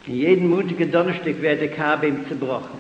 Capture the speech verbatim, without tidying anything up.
In jedem mutigen Donnerstag wird der Kabe ihm zerbrochen.